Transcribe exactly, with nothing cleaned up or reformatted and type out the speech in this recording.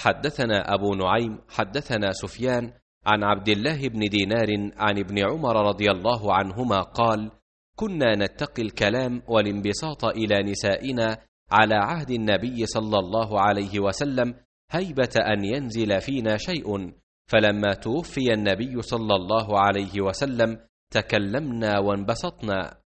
حدثنا أبو نعيم حدثنا سفيان عن عبد الله بن دينار عن ابن عمر رضي الله عنهما قال: كنا نتقي الكلام والانبساط إلى نسائنا على عهد النبي صلى الله عليه وسلم هيبة أن ينزل فينا شيء، فلما توفي النبي صلى الله عليه وسلم تكلمنا وانبسطنا.